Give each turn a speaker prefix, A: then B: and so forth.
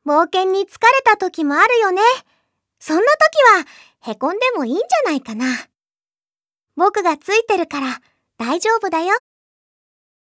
A: 冒険に疲れた時もあるよね。そんな時はへこんでもいいんじゃないかな。僕がついてるから大丈夫だよ。